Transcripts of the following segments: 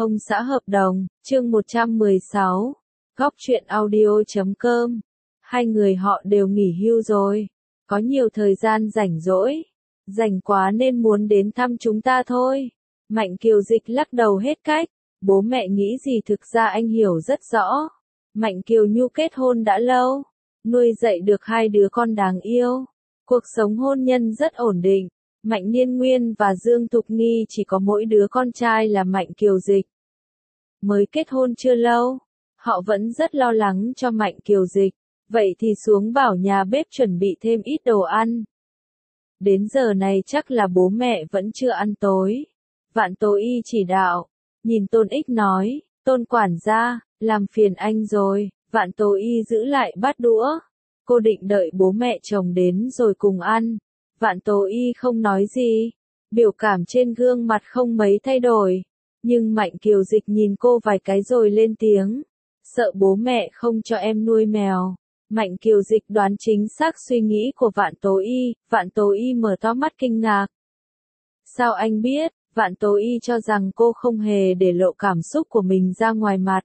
Ông xã hợp đồng, chương 116, Góc truyện audio.com. Hai người họ đều nghỉ hưu rồi, có nhiều thời gian rảnh rỗi, rảnh quá nên muốn đến thăm chúng ta thôi. Mạnh Kiều Dịch lắc đầu hết cách, bố mẹ nghĩ gì thực ra anh hiểu rất rõ. Mạnh Kiều Nhu kết hôn đã lâu, nuôi dạy được hai đứa con đáng yêu, cuộc sống hôn nhân rất ổn định. Mạnh Niên Nguyên và Dương Thục Nghi chỉ có mỗi đứa con trai là Mạnh Kiều Dịch. Mới kết hôn chưa lâu, họ vẫn rất lo lắng cho Mạnh Kiều Dịch, vậy thì xuống bảo nhà bếp chuẩn bị thêm ít đồ ăn. Đến giờ này chắc là bố mẹ vẫn chưa ăn tối. Vạn Tố Y chỉ đạo, nhìn Tôn Ích nói, Tôn quản gia, làm phiền anh rồi. Vạn Tố Y giữ lại bát đũa, cô định đợi bố mẹ chồng đến rồi cùng ăn. Vạn Tố Y không nói gì, biểu cảm trên gương mặt không mấy thay đổi, nhưng Mạnh Kiều Dịch nhìn cô vài cái rồi lên tiếng, sợ bố mẹ không cho em nuôi mèo. Mạnh Kiều Dịch đoán chính xác suy nghĩ của Vạn Tố Y, Vạn Tố Y mở to mắt kinh ngạc. Sao anh biết? Vạn Tố Y cho rằng cô không hề để lộ cảm xúc của mình ra ngoài mặt,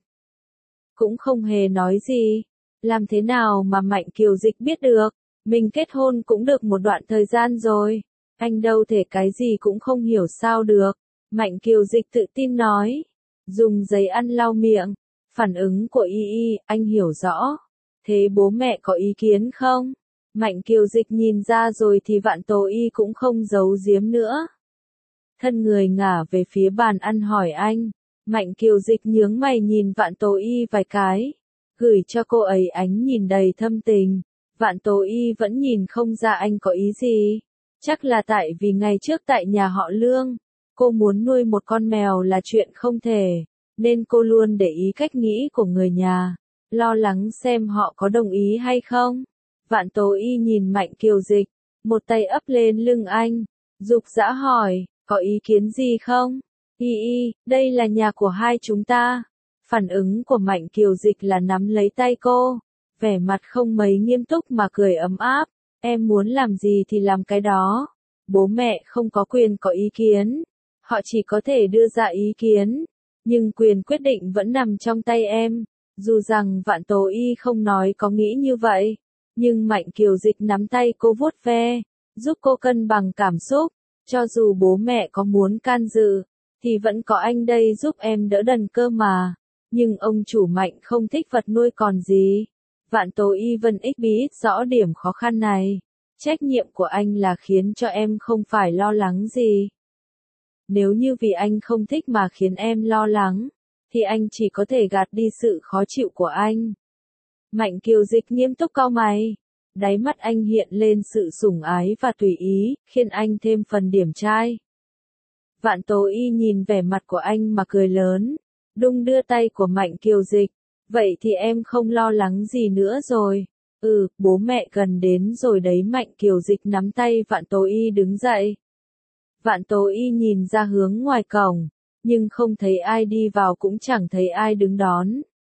cũng không hề nói gì. Làm thế nào mà Mạnh Kiều Dịch biết được? Mình kết hôn cũng được một đoạn thời gian rồi, anh đâu thể cái gì cũng không hiểu sao được. Mạnh Kiều Dịch tự tin nói, dùng giấy ăn lau miệng. Phản ứng của Y, anh hiểu rõ. Thế bố mẹ có ý kiến không? Mạnh Kiều Dịch nhìn ra rồi thì Vạn Tố Y cũng không giấu giếm nữa. Thân người ngả về phía bàn ăn hỏi anh. Mạnh Kiều Dịch nhướng mày nhìn Vạn Tố Y vài cái, gửi cho cô ấy ánh nhìn đầy thâm tình. Vạn Tố Y vẫn nhìn không ra anh có ý gì. Chắc là tại vì ngày trước tại nhà họ Lương, cô muốn nuôi một con mèo là chuyện không thể, nên cô luôn để ý cách nghĩ của người nhà, lo lắng xem họ có đồng ý hay không. Vạn Tố Y nhìn Mạnh Kiều Dịch, một tay ấp lên lưng anh, giục giã hỏi, có ý kiến gì không? Y, đây là nhà của hai chúng ta. Phản ứng của Mạnh Kiều Dịch là nắm lấy tay cô, vẻ mặt không mấy nghiêm túc mà cười ấm áp. Em muốn làm gì thì làm cái đó. Bố mẹ không có quyền có ý kiến. Họ chỉ có thể đưa ra ý kiến, nhưng quyền quyết định vẫn nằm trong tay em. Dù rằng Vạn Tố Y không nói có nghĩ như vậy, nhưng Mạnh Kiều Dịch nắm tay cô vuốt ve, giúp cô cân bằng cảm xúc. Cho dù bố mẹ có muốn can dự, thì vẫn có anh đây giúp em đỡ đần cơ mà. Nhưng ông chủ Mạnh không thích vật nuôi còn gì. Vạn Tố Y vẫn biết rõ điểm khó khăn này. Trách nhiệm của anh là khiến cho em không phải lo lắng gì. Nếu như vì anh không thích mà khiến em lo lắng, thì anh chỉ có thể gạt đi sự khó chịu của anh. Mạnh Kiều Dịch nghiêm túc cau mày. Đáy mắt anh hiện lên sự sủng ái và tùy ý, khiến anh thêm phần điển trai. Vạn Tố Y nhìn vẻ mặt của anh mà cười lớn, đung đưa tay của Mạnh Kiều Dịch. Vậy thì em không lo lắng gì nữa rồi. Bố mẹ gần đến rồi đấy. Mạnh Kiều Dịch nắm tay Vạn Tố Y đứng dậy. Vạn Tố Y nhìn ra hướng ngoài cổng, nhưng không thấy ai đi vào cũng chẳng thấy ai đứng đón.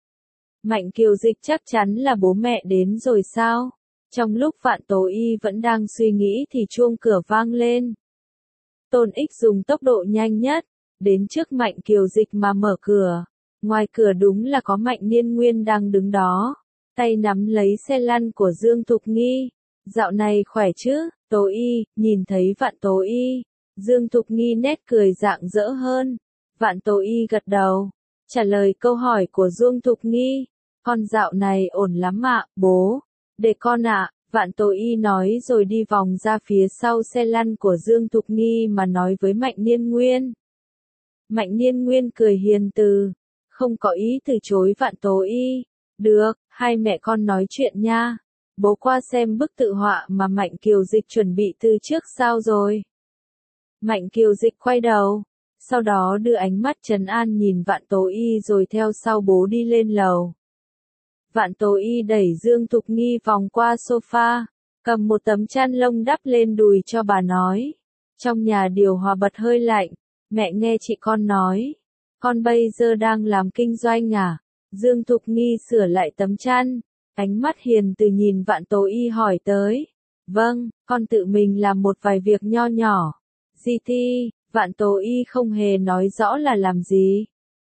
Mạnh Kiều Dịch chắc chắn là bố mẹ đến rồi sao? Trong lúc Vạn Tố Y vẫn đang suy nghĩ thì chuông cửa vang lên. Tôn Ích dùng tốc độ nhanh nhất, đến trước Mạnh Kiều Dịch mà mở cửa. Ngoài cửa đúng là có Mạnh Niên Nguyên đang đứng đó, tay nắm lấy xe lăn của Dương Thục Nghi. Dạo này khỏe chứ, Tố Y? Nhìn thấy Vạn Tố Y, Dương Thục Nghi nét cười rạng rỡ hơn. Vạn Tố Y gật đầu, trả lời câu hỏi của Dương Thục Nghi. Con dạo này ổn lắm ạ, bố. Để con ạ. Vạn Tố Y nói rồi đi vòng ra phía sau xe lăn của Dương Thục Nghi mà nói với Mạnh Niên Nguyên. Mạnh Niên Nguyên cười hiền từ, không có ý từ chối Vạn Tố Y. Được, hai mẹ con nói chuyện nha. Bố qua xem bức tự họa mà Mạnh Kiều Dịch chuẩn bị từ trước sao rồi. Mạnh Kiều Dịch quay đầu, sau đó đưa ánh mắt trấn an nhìn Vạn Tố Y rồi theo sau bố đi lên lầu. Vạn Tố Y đẩy Dương Thục Nghi vòng qua sofa, cầm một tấm chăn lông đắp lên đùi cho bà nói. Trong nhà điều hòa bật hơi lạnh, mẹ nghe chị con nói. Con bây giờ đang làm kinh doanh à? Dương Thục Nghi sửa lại tấm chăn, ánh mắt hiền từ nhìn Vạn Tố Y hỏi tới. Vâng, con tự mình làm một vài việc nho nhỏ. Gì thi? Vạn Tố Y không hề nói rõ là làm gì,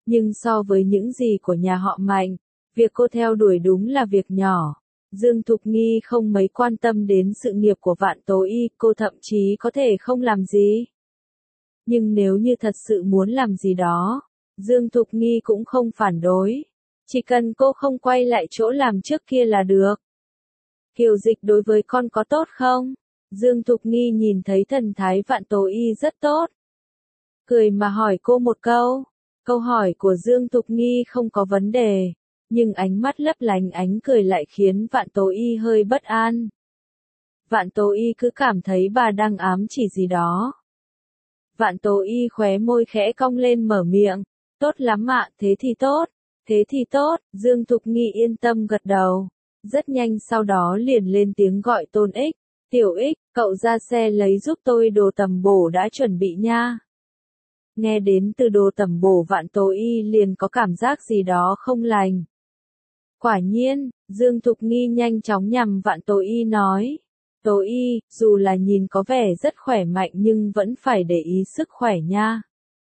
Nhưng so với những gì của nhà họ Mạnh, việc cô theo đuổi đúng là việc nhỏ. Dương Thục Nghi không mấy quan tâm đến sự nghiệp của Vạn Tố Y, cô thậm chí có thể không làm gì. Nhưng nếu như thật sự muốn làm gì đó, Dương Thục Nghi cũng không phản đối. Chỉ cần cô không quay lại chỗ làm trước kia là được. Kiều Dịch đối với con có tốt không? Dương Thục Nghi nhìn thấy thần thái Vạn Tố Y rất tốt. Cười mà hỏi cô một câu. Câu hỏi của Dương Thục Nghi không có vấn đề. Nhưng ánh mắt lấp lánh ánh cười lại khiến Vạn Tố Y hơi bất an. Vạn Tố Y cứ cảm thấy bà đang ám chỉ gì đó. Vạn Tố Y khóe môi khẽ cong lên mở miệng. Tốt lắm ạ, thế thì tốt. Thế thì tốt, Dương Thục Nghi yên tâm gật đầu. Rất nhanh sau đó liền lên tiếng gọi Tôn Ích. Tiểu Ích, cậu ra xe lấy giúp tôi đồ tầm bổ đã chuẩn bị nha. Nghe đến từ đồ tầm bổ Vạn Tố Y liền có cảm giác gì đó không lành. Quả nhiên, Dương Thục Nghi nhanh chóng nhằm Vạn Tố Y nói. Tố Y, dù là nhìn có vẻ rất khỏe mạnh nhưng vẫn phải để ý sức khỏe nha.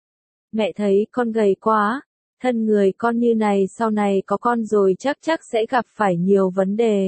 Mẹ thấy con gầy quá, thân người con như này sau này có con rồi chắc sẽ gặp phải nhiều vấn đề.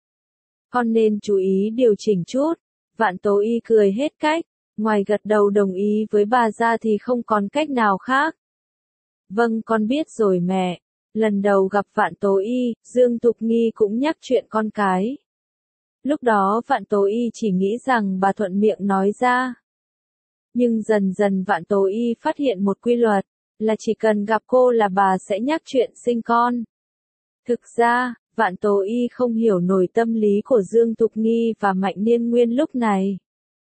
Con nên chú ý điều chỉnh chút. Vạn Tố Y cười hết cách, ngoài gật đầu đồng ý với bà ra thì không còn cách nào khác. Vâng con biết rồi mẹ. Lần đầu gặp Vạn Tố Y, Dương Thục Nghi cũng nhắc chuyện con cái. Lúc đó Vạn Tố Y chỉ nghĩ rằng bà thuận miệng nói ra. Nhưng dần dần Vạn Tố Y phát hiện một quy luật, là chỉ cần gặp cô là bà sẽ nhắc chuyện sinh con. Thực ra, Vạn Tố Y không hiểu nổi tâm lý của Dương Thục Nghi và Mạnh Niên Nguyên lúc này.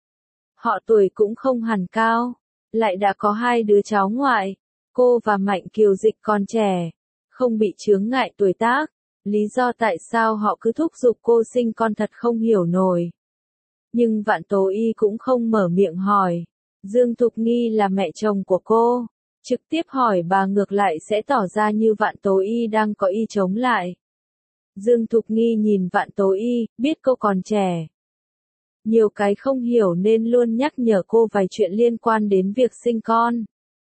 Họ tuổi cũng không hẳn cao, lại đã có 2 đứa cháu ngoại. Cô và Mạnh Kiều Dịch còn trẻ, không bị chướng ngại tuổi tác. Lý do tại sao họ cứ thúc giục cô sinh con thật không hiểu nổi. Nhưng Vạn Tố Y cũng không mở miệng hỏi. Dương Thục Nghi là mẹ chồng của cô. Trực tiếp hỏi bà ngược lại sẽ tỏ ra như Vạn Tố Y đang có ý chống lại. Dương Thục Nghi nhìn Vạn Tố Y, biết cô còn trẻ. Nhiều cái không hiểu nên luôn nhắc nhở cô vài chuyện liên quan đến việc sinh con.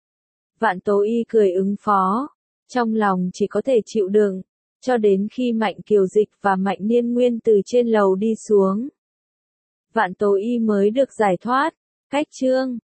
Vạn Tố Y cười ứng phó. Trong lòng chỉ có thể chịu đựng. Cho đến khi Mạnh Kiều Dịch và Mạnh Niên Nguyên từ trên lầu đi xuống. Vạn Tố Y mới được giải thoát. Cách chương